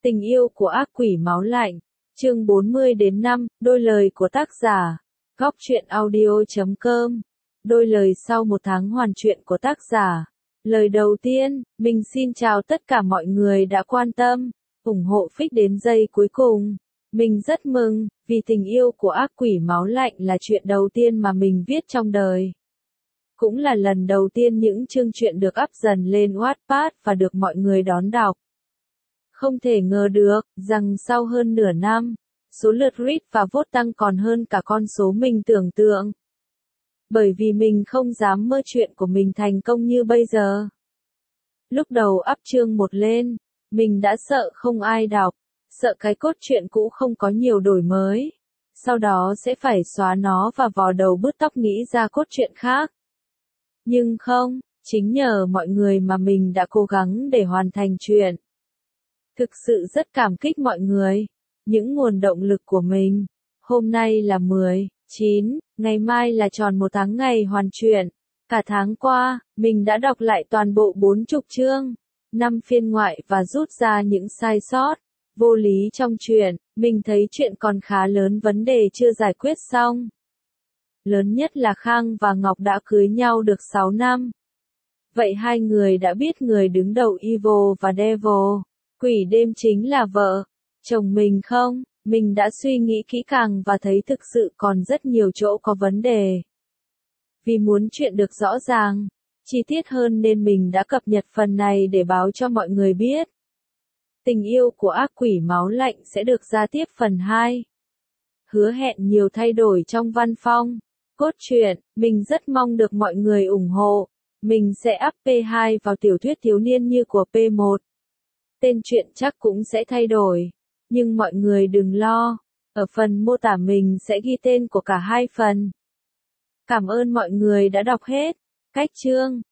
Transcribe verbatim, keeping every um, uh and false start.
Tình yêu của ác quỷ máu lạnh, chương bốn mươi đến năm, đôi lời của tác giả, góc truyện audio chấm com, đôi lời sau một tháng hoàn truyện của tác giả. Lời đầu tiên, mình xin chào tất cả mọi người đã quan tâm, ủng hộ Fix đến giây cuối cùng. Mình rất mừng, vì tình yêu của ác quỷ máu lạnh là chuyện đầu tiên mà mình viết trong đời. Cũng là lần đầu tiên những chương truyện được up dần lên Wattpad và được mọi người đón đọc. Không thể ngờ được, rằng sau hơn nửa năm, số lượt read và vote tăng còn hơn cả con số mình tưởng tượng. Bởi vì mình không dám mơ chuyện của mình thành công như bây giờ. Lúc đầu up chương một lên, mình đã sợ không ai đọc, sợ cái cốt truyện cũ không có nhiều đổi mới. Sau đó sẽ phải xóa nó và vò đầu bứt tóc nghĩ ra cốt truyện khác. Nhưng không, chính nhờ mọi người mà mình đã cố gắng để hoàn thành chuyện. Thực sự rất cảm kích mọi người, những nguồn động lực của mình. Hôm nay là mười, chín, ngày mai là tròn một tháng ngày hoàn truyện. Cả tháng qua, mình đã đọc lại toàn bộ bốn chục chương, năm phiên ngoại và rút ra những sai sót, vô lý trong truyện. Mình thấy chuyện còn khá lớn vấn đề chưa giải quyết xong. Lớn nhất là Khang và Ngọc đã cưới nhau được sáu năm. Vậy hai người đã biết người đứng đầu Evil và Devil, quỷ đêm chính là vợ, chồng mình không? Mình đã suy nghĩ kỹ càng và thấy thực sự còn rất nhiều chỗ có vấn đề. Vì muốn chuyện được rõ ràng, chi tiết hơn nên mình đã cập nhật phần này để báo cho mọi người biết. Tình yêu của ác quỷ máu lạnh sẽ được ra tiếp phần hai. Hứa hẹn nhiều thay đổi trong văn phong, cốt truyện, mình rất mong được mọi người ủng hộ. Mình sẽ up P hai vào tiểu thuyết thiếu niên như của P một. Tên truyện chắc cũng sẽ thay đổi. Nhưng mọi người đừng lo, ở phần mô tả mình sẽ ghi tên của cả hai phần. Cảm ơn mọi người đã đọc hết. Cách chương,